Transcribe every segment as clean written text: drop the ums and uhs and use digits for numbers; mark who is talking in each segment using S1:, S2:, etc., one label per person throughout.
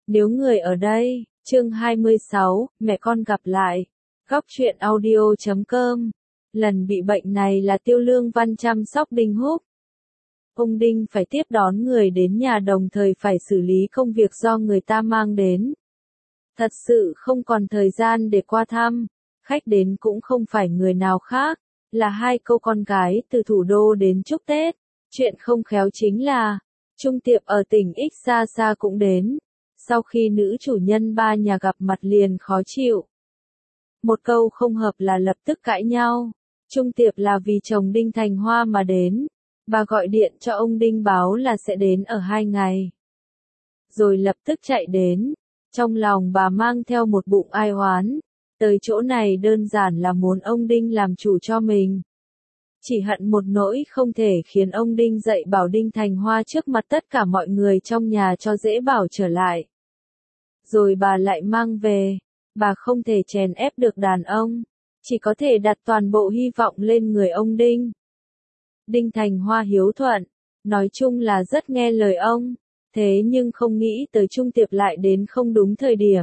S1: Nếu người ở đây, chương 26, mẹ con gặp lại. Góc truyện audio.com. Lần bị bệnh này là Tiêu Lương Văn chăm sóc Đinh Húc. Ông Đinh phải tiếp đón người đến nhà đồng thời phải xử lý công việc do người ta mang đến. Thật sự không còn thời gian để qua thăm, khách đến cũng không phải người nào khác, là hai cô con gái từ thủ đô đến chúc Tết. Chuyện không khéo chính là, Trung Tiệp ở tỉnh X xa xa cũng đến. Sau khi nữ chủ nhân ba nhà gặp mặt liền khó chịu. Một câu không hợp là lập tức cãi nhau. Trung Tiệp là vì chồng Đinh Thành Hoa mà đến. Bà gọi điện cho ông Đinh báo là sẽ đến ở 2 ngày. Rồi lập tức chạy đến. Trong lòng bà mang theo một bụng ai oán. Tới chỗ này đơn giản là muốn ông Đinh làm chủ cho mình. Chỉ hận một nỗi không thể khiến ông Đinh dạy bảo Đinh Thành Hoa trước mặt tất cả mọi người trong nhà cho dễ bảo trở lại. Rồi bà lại mang về. Bà không thể chèn ép được đàn ông. Chỉ có thể đặt toàn bộ hy vọng lên người ông Đinh. Đinh Thành Hoa hiếu thuận. Nói chung là rất nghe lời ông. Thế nhưng không nghĩ tới Trung Tiệp lại đến không đúng thời điểm.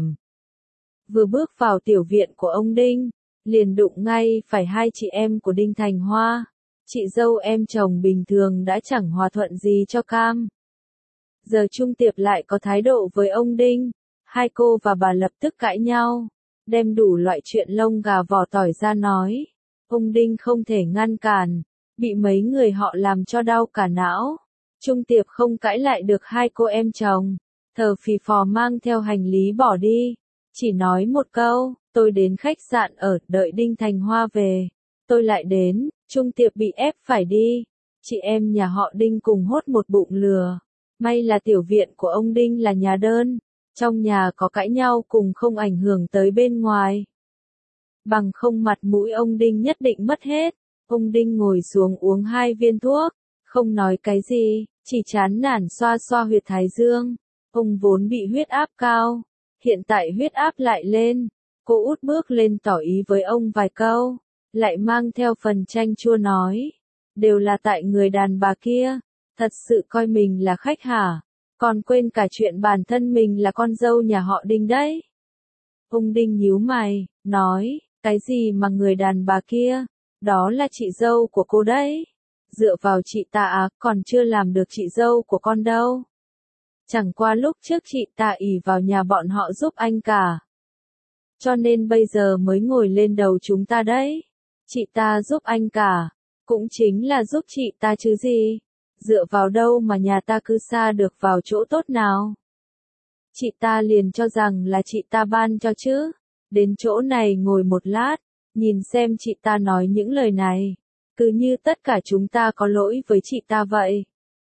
S1: Vừa bước vào tiểu viện của ông Đinh, liền đụng ngay phải hai chị em của Đinh Thành Hoa. Chị dâu em chồng bình thường đã chẳng hòa thuận gì cho cam. Giờ Trung Tiệp lại có thái độ với ông Đinh. Hai cô và bà lập tức cãi nhau, đem đủ loại chuyện lông gà vỏ tỏi ra nói. Ông Đinh không thể ngăn cản, bị mấy người họ làm cho đau cả não. Trung Tiệp không cãi lại được hai cô em chồng, thở phì phò mang theo hành lý bỏ đi. Chỉ nói một câu, tôi đến khách sạn ở, đợi Đinh Thành Hoa về. Tôi lại đến, Trung Tiệp bị ép phải đi. Chị em nhà họ Đinh cùng hốt một bụng lừa. May là tiểu viện của ông Đinh là nhà đơn. Trong nhà có cãi nhau cùng không ảnh hưởng tới bên ngoài. Bằng không mặt mũi ông Đinh nhất định mất hết. Ông Đinh ngồi xuống uống 2 viên thuốc, không nói cái gì, chỉ chán nản xoa xoa huyệt thái dương. Ông vốn bị huyết áp cao, hiện tại huyết áp lại lên. Cô út bước lên tỏ ý với ông vài câu, lại mang theo phần chanh chua nói. Đều là tại người đàn bà kia, thật sự coi mình là khách hả? Còn quên cả chuyện bản thân mình là con dâu nhà họ Đinh đấy. Ông Đinh nhíu mày, nói, cái gì mà người đàn bà kia, đó là chị dâu của cô đấy. Dựa vào chị ta còn chưa làm được chị dâu của con đâu. Chẳng qua lúc trước chị ta ỷ vào nhà bọn họ giúp anh cả. Cho nên bây giờ mới ngồi lên đầu chúng ta đấy. Chị ta giúp anh cả, cũng chính là giúp chị ta chứ gì. Dựa vào đâu mà nhà ta cứ xa được vào chỗ tốt nào. Chị ta liền cho rằng là chị ta ban cho chứ. Đến chỗ này ngồi một lát, nhìn xem chị ta nói những lời này. Cứ như tất cả chúng ta có lỗi với chị ta vậy.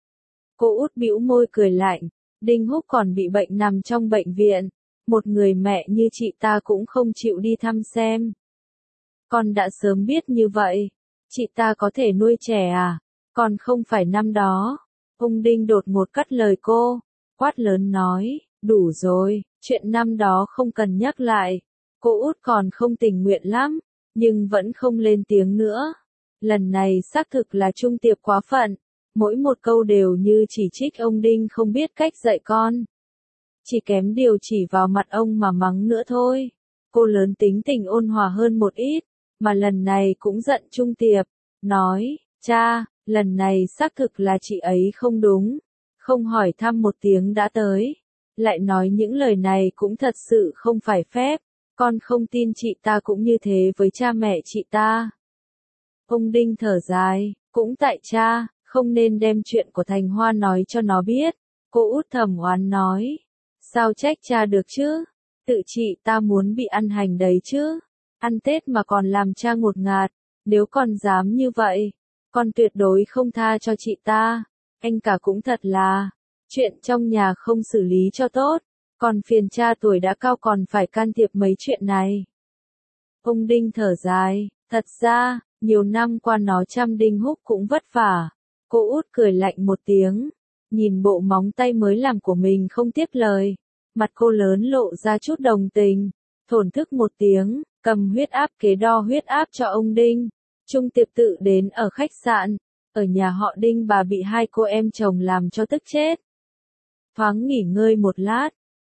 S1: Cô út bĩu môi cười lạnh. Đinh Húc còn bị bệnh nằm trong bệnh viện. Một người mẹ như chị ta cũng không chịu đi thăm xem. Con đã sớm biết như vậy. Chị ta có thể nuôi trẻ à? Còn không phải năm đó. Ông Đinh đột ngột cắt lời cô, quát lớn nói, đủ rồi, chuyện năm đó không cần nhắc lại. Cô út còn không tình nguyện lắm, nhưng vẫn không lên tiếng nữa. Lần này xác thực là Trung Tiệp quá phận, mỗi một câu đều như chỉ trích ông Đinh không biết cách dạy con. Chỉ kém điều chỉ vào mặt ông mà mắng nữa thôi. Cô lớn tính tình ôn hòa hơn một ít, mà lần này cũng giận Trung Tiệp, nói, cha, lần này xác thực là chị ấy không đúng, không hỏi thăm một tiếng đã tới, lại nói những lời này cũng thật sự không phải phép, con không tin chị ta cũng như thế với cha mẹ chị ta. Ông Đinh thở dài, cũng tại cha, không nên đem chuyện của Thành Hoa nói cho nó biết. Cô út thầm oán nói, sao trách cha được chứ, tự chị ta muốn bị ăn hành đấy chứ, ăn Tết mà còn làm cha ngột ngạt, nếu con dám như vậy. Con tuyệt đối không tha cho chị ta. Anh cả cũng thật là, chuyện trong nhà không xử lý cho tốt, còn phiền cha tuổi đã cao còn phải can thiệp mấy chuyện này. Ông Đinh thở dài, thật ra, nhiều năm qua nó chăm Đinh Húc cũng vất vả. Cô út cười lạnh một tiếng, nhìn bộ móng tay mới làm của mình không tiếc lời. Mặt cô lớn lộ ra chút đồng tình, thổn thức một tiếng, cầm huyết áp kế đo huyết áp cho ông Đinh. Trung Tiệp tự đến ở khách sạn, ở nhà họ Đinh bà bị hai cô em chồng làm cho tức chết. Thoáng nghỉ ngơi một lát,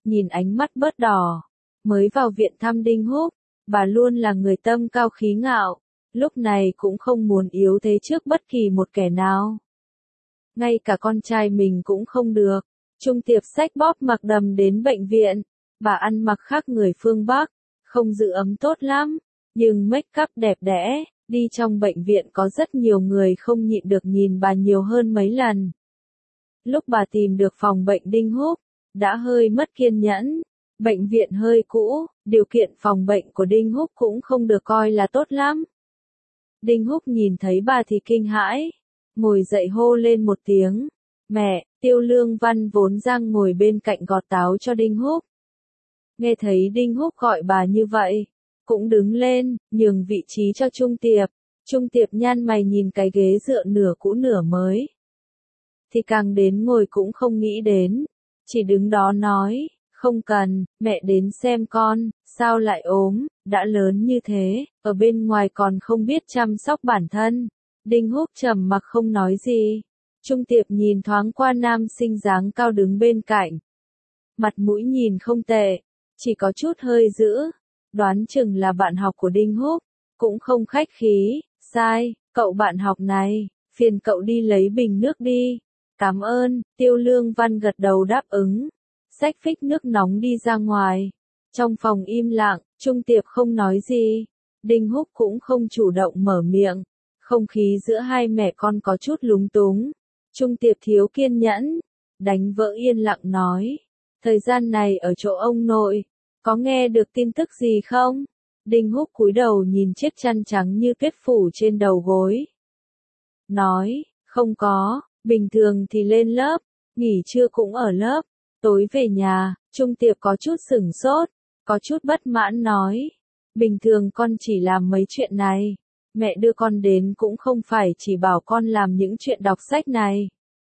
S1: nhìn ánh mắt bớt đỏ. Mới vào viện thăm Đinh Húc, bà luôn là người tâm cao khí ngạo, lúc này cũng không muốn yếu thế trước bất kỳ một kẻ nào. Ngay cả con trai mình cũng không được. Trung Tiệp xách bóp mặc đầm đến bệnh viện, bà ăn mặc khác người phương Bắc, không giữ ấm tốt lắm, nhưng make up đẹp đẽ, đi trong bệnh viện có rất nhiều người không nhịn được nhìn bà nhiều hơn mấy lần. Lúc bà tìm được phòng bệnh Đinh Húc, đã hơi mất kiên nhẫn. Bệnh viện hơi cũ, điều kiện phòng bệnh của Đinh Húc cũng không được coi là tốt lắm. Đinh Húc nhìn thấy bà thì kinh hãi, ngồi dậy hô lên một tiếng. Mẹ, Tiêu Lương Văn vốn đang ngồi bên cạnh gọt táo cho Đinh Húc. Nghe thấy Đinh Húc gọi bà như vậy, cũng đứng lên, nhường vị trí cho Trung Tiệp. Trung Tiệp nhăn mày nhìn cái ghế dựa nửa cũ nửa mới. Thì càng đến ngồi cũng không nghĩ đến, chỉ đứng đó nói, không cần, mẹ đến xem con, sao lại ốm, đã lớn như thế, ở bên ngoài còn không biết chăm sóc bản thân. Đinh Húc trầm mặc không nói gì. Trung Tiệp nhìn thoáng qua nam sinh dáng cao đứng bên cạnh. Mặt mũi nhìn không tệ, chỉ có chút hơi dữ, đoán chừng là bạn học của Đinh Húc, cũng không khách khí, sai, cậu bạn học này, phiền cậu đi lấy bình nước đi. Cảm ơn, Tiêu Lương Văn gật đầu đáp ứng, xách phích nước nóng đi ra ngoài. Trong phòng im lặng, Trung Tiệp không nói gì, Đinh Húc cũng không chủ động mở miệng, không khí giữa hai mẹ con có chút lúng túng. Trung Tiệp thiếu kiên nhẫn, đánh vỡ yên lặng nói, thời gian này ở chỗ ông nội, có nghe được tin tức gì không? Đinh Húc cúi đầu nhìn chiếc chăn trắng như tuyết phủ trên đầu gối. Nói, không có, bình thường thì lên lớp, nghỉ trưa cũng ở lớp, tối về nhà. Trung Tiệp có chút sửng sốt, có chút bất mãn nói, bình thường con chỉ làm mấy chuyện này, mẹ đưa con đến cũng không phải chỉ bảo con làm những chuyện đọc sách này.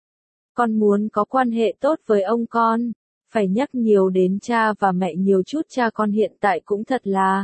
S1: Con muốn có quan hệ tốt với ông con, phải nhắc nhiều đến cha và mẹ nhiều chút, cha con hiện tại cũng thật là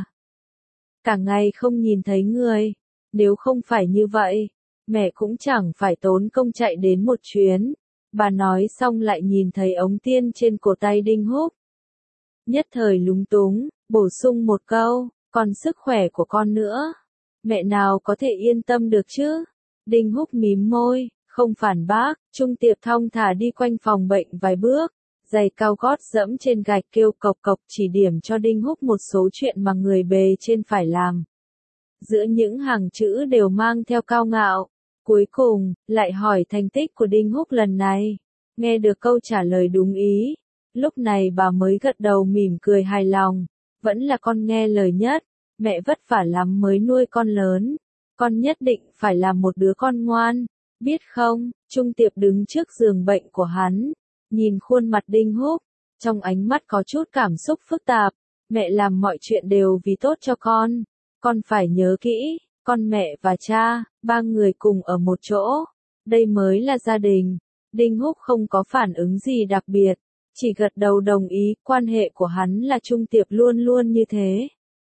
S1: cả ngày không nhìn thấy người, nếu không phải như vậy, mẹ cũng chẳng phải tốn công chạy đến một chuyến. Bà nói xong lại nhìn thấy ống tiên trên cổ tay Đinh Húc. Nhất thời lúng túng, bổ sung một câu, còn sức khỏe của con nữa. Mẹ nào có thể yên tâm được chứ? Đinh Húc mím môi, không phản bác. Trung Tiệp thong thả đi quanh phòng bệnh vài bước, giày cao gót dẫm trên gạch kêu cộc cộc, chỉ điểm cho Đinh Húc một số chuyện mà người bề trên phải làm. Giữa những hàng chữ đều mang theo cao ngạo. Cuối cùng, lại hỏi thành tích của Đinh Húc lần này. Nghe được câu trả lời đúng ý, lúc này bà mới gật đầu mỉm cười hài lòng. Vẫn là con nghe lời nhất, mẹ vất vả lắm mới nuôi con lớn. Con nhất định phải là một đứa con ngoan, biết không? Trung Tiệp đứng trước giường bệnh của hắn, nhìn khuôn mặt Đinh Húc, trong ánh mắt có chút cảm xúc phức tạp. Mẹ làm mọi chuyện đều vì tốt cho con phải nhớ kỹ, con mẹ và cha, ba người cùng ở một chỗ, đây mới là gia đình. Đinh Húc không có phản ứng gì đặc biệt, chỉ gật đầu đồng ý. Quan hệ của hắn là Trung Tiệp luôn luôn như thế.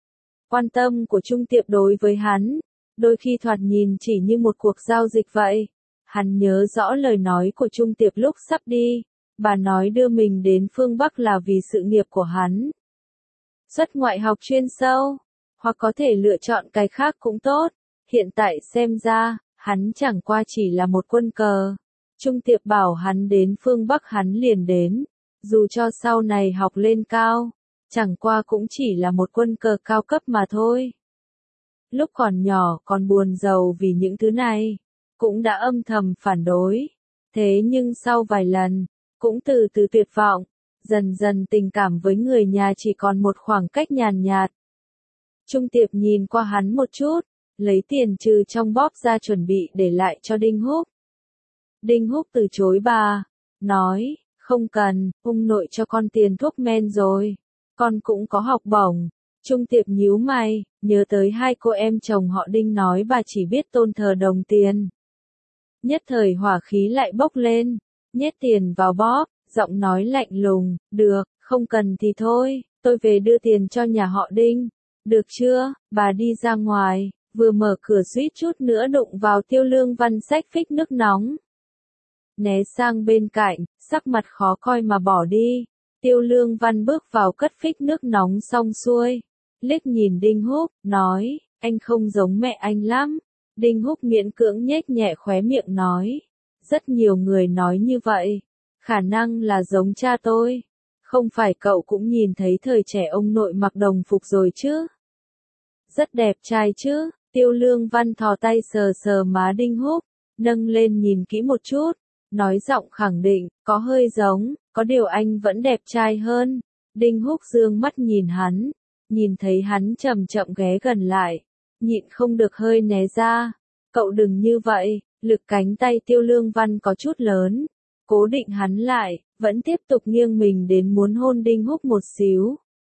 S1: Quan tâm của Trung Tiệp đối với hắn, đôi khi thoạt nhìn chỉ như một cuộc giao dịch vậy. Hắn nhớ rõ lời nói của Trung Tiệp lúc sắp đi, bà nói đưa mình đến phương Bắc là vì sự nghiệp của hắn. Xuất ngoại học chuyên sâu, hoặc có thể lựa chọn cái khác cũng tốt. Hiện tại xem ra, hắn chẳng qua chỉ là một quân cờ. Trung Tiệp bảo hắn đến phương Bắc hắn liền đến, dù cho sau này học lên cao, chẳng qua cũng chỉ là một quân cờ cao cấp mà thôi. Lúc còn nhỏ còn buồn giàu vì những thứ này, cũng đã âm thầm phản đối. Thế nhưng sau vài lần, cũng từ từ tuyệt vọng, dần dần tình cảm với người nhà chỉ còn một khoảng cách nhàn nhạt. Trung Tiệp nhìn qua hắn một chút, lấy tiền trừ trong bóp ra chuẩn bị để lại cho Đinh Húc. Đinh Húc từ chối bà, nói, không cần, ông nội cho con tiền thuốc men rồi, con cũng có học bổng. Trung Tiệp nhíu mày, nhớ tới hai cô em chồng họ Đinh nói bà chỉ biết tôn thờ đồng tiền. Nhất thời hỏa khí lại bốc lên, nhét tiền vào bóp, giọng nói lạnh lùng, được, không cần thì thôi, tôi về đưa tiền cho nhà họ Đinh. Được chưa? Bà đi ra ngoài, vừa mở cửa suýt chút nữa đụng vào Tiêu Lương Văn xách phích nước nóng. Né sang bên cạnh, sắc mặt khó coi mà bỏ đi. Tiêu Lương Văn bước vào cất phích nước nóng xong xuôi. Liếc nhìn Đinh Húc, nói, anh không giống mẹ anh lắm. Đinh Húc miễn cưỡng nhếch nhẹ khóe miệng nói. Rất nhiều người nói như vậy. Khả năng là giống cha tôi. Không phải cậu cũng nhìn thấy thời trẻ ông nội mặc đồng phục rồi chứ? Rất đẹp trai chứ? Tiêu Lương Văn thò tay sờ sờ má Đinh Húc, nâng lên nhìn kỹ một chút, nói giọng khẳng định, có hơi giống, có điều anh vẫn đẹp trai hơn. Đinh Húc dương mắt nhìn hắn, nhìn thấy hắn chậm chậm ghé gần lại, nhịn không được hơi né ra. Cậu đừng như vậy, lực cánh tay Tiêu Lương Văn có chút lớn, cố định hắn lại, vẫn tiếp tục nghiêng mình đến muốn hôn Đinh Húc một xíu.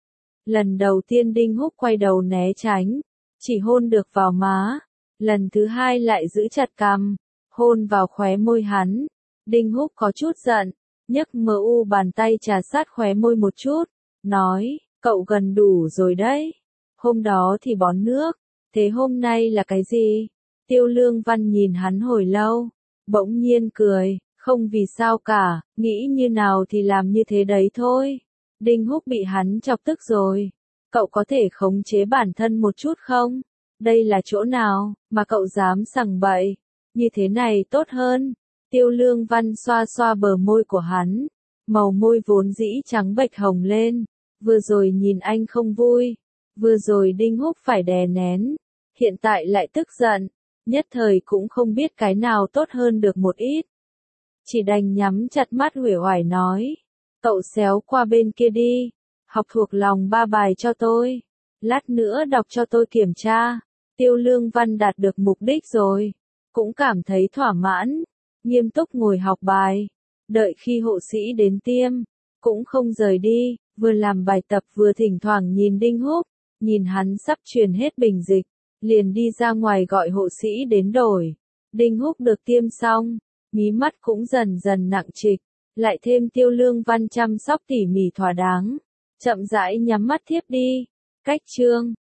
S1: Lần đầu tiên Đinh Húc quay đầu né tránh, chỉ hôn được vào má, lần thứ hai lại giữ chặt cằm, hôn vào khóe môi hắn. Đinh Húc có chút giận, nhấc bàn tay trà sát khóe môi một chút, nói, cậu gần đủ rồi đấy. Hôm đó thì bón nước, thế hôm nay là cái gì? Tiêu Lương Văn nhìn hắn hồi lâu, bỗng nhiên cười, không vì sao cả, nghĩ như nào thì làm như thế đấy thôi. Đinh Húc bị hắn chọc tức rồi. Cậu có thể khống chế bản thân một chút không? Đây là chỗ nào mà cậu dám sằng bậy? Như thế này tốt hơn. Tiêu Lương Văn xoa xoa bờ môi của hắn. Màu môi vốn dĩ trắng bệch hồng lên. Vừa rồi nhìn anh không vui. Vừa rồi Đinh Húc phải đè nén. Hiện tại lại tức giận. Nhất thời cũng không biết cái nào tốt hơn được một ít. Chỉ đành nhắm chặt mắt uể oải nói. Cậu xéo qua bên kia đi. Học thuộc lòng 3 bài cho tôi. Lát nữa đọc cho tôi kiểm tra. Tiêu Lương Văn đạt được mục đích rồi. Cũng cảm thấy thỏa mãn. Nghiêm túc ngồi học bài. Đợi khi hộ sĩ đến tiêm. Cũng không rời đi. Vừa làm bài tập vừa thỉnh thoảng nhìn Đinh Húc. Nhìn hắn sắp truyền hết bình dịch. Liền đi ra ngoài gọi hộ sĩ đến đổi. Đinh Húc được tiêm xong. Mí mắt cũng dần dần nặng trịch. Lại thêm Tiêu Lương Văn chăm sóc tỉ mỉ thỏa đáng. Chậm rãi nhắm mắt thiếp đi. Cách chương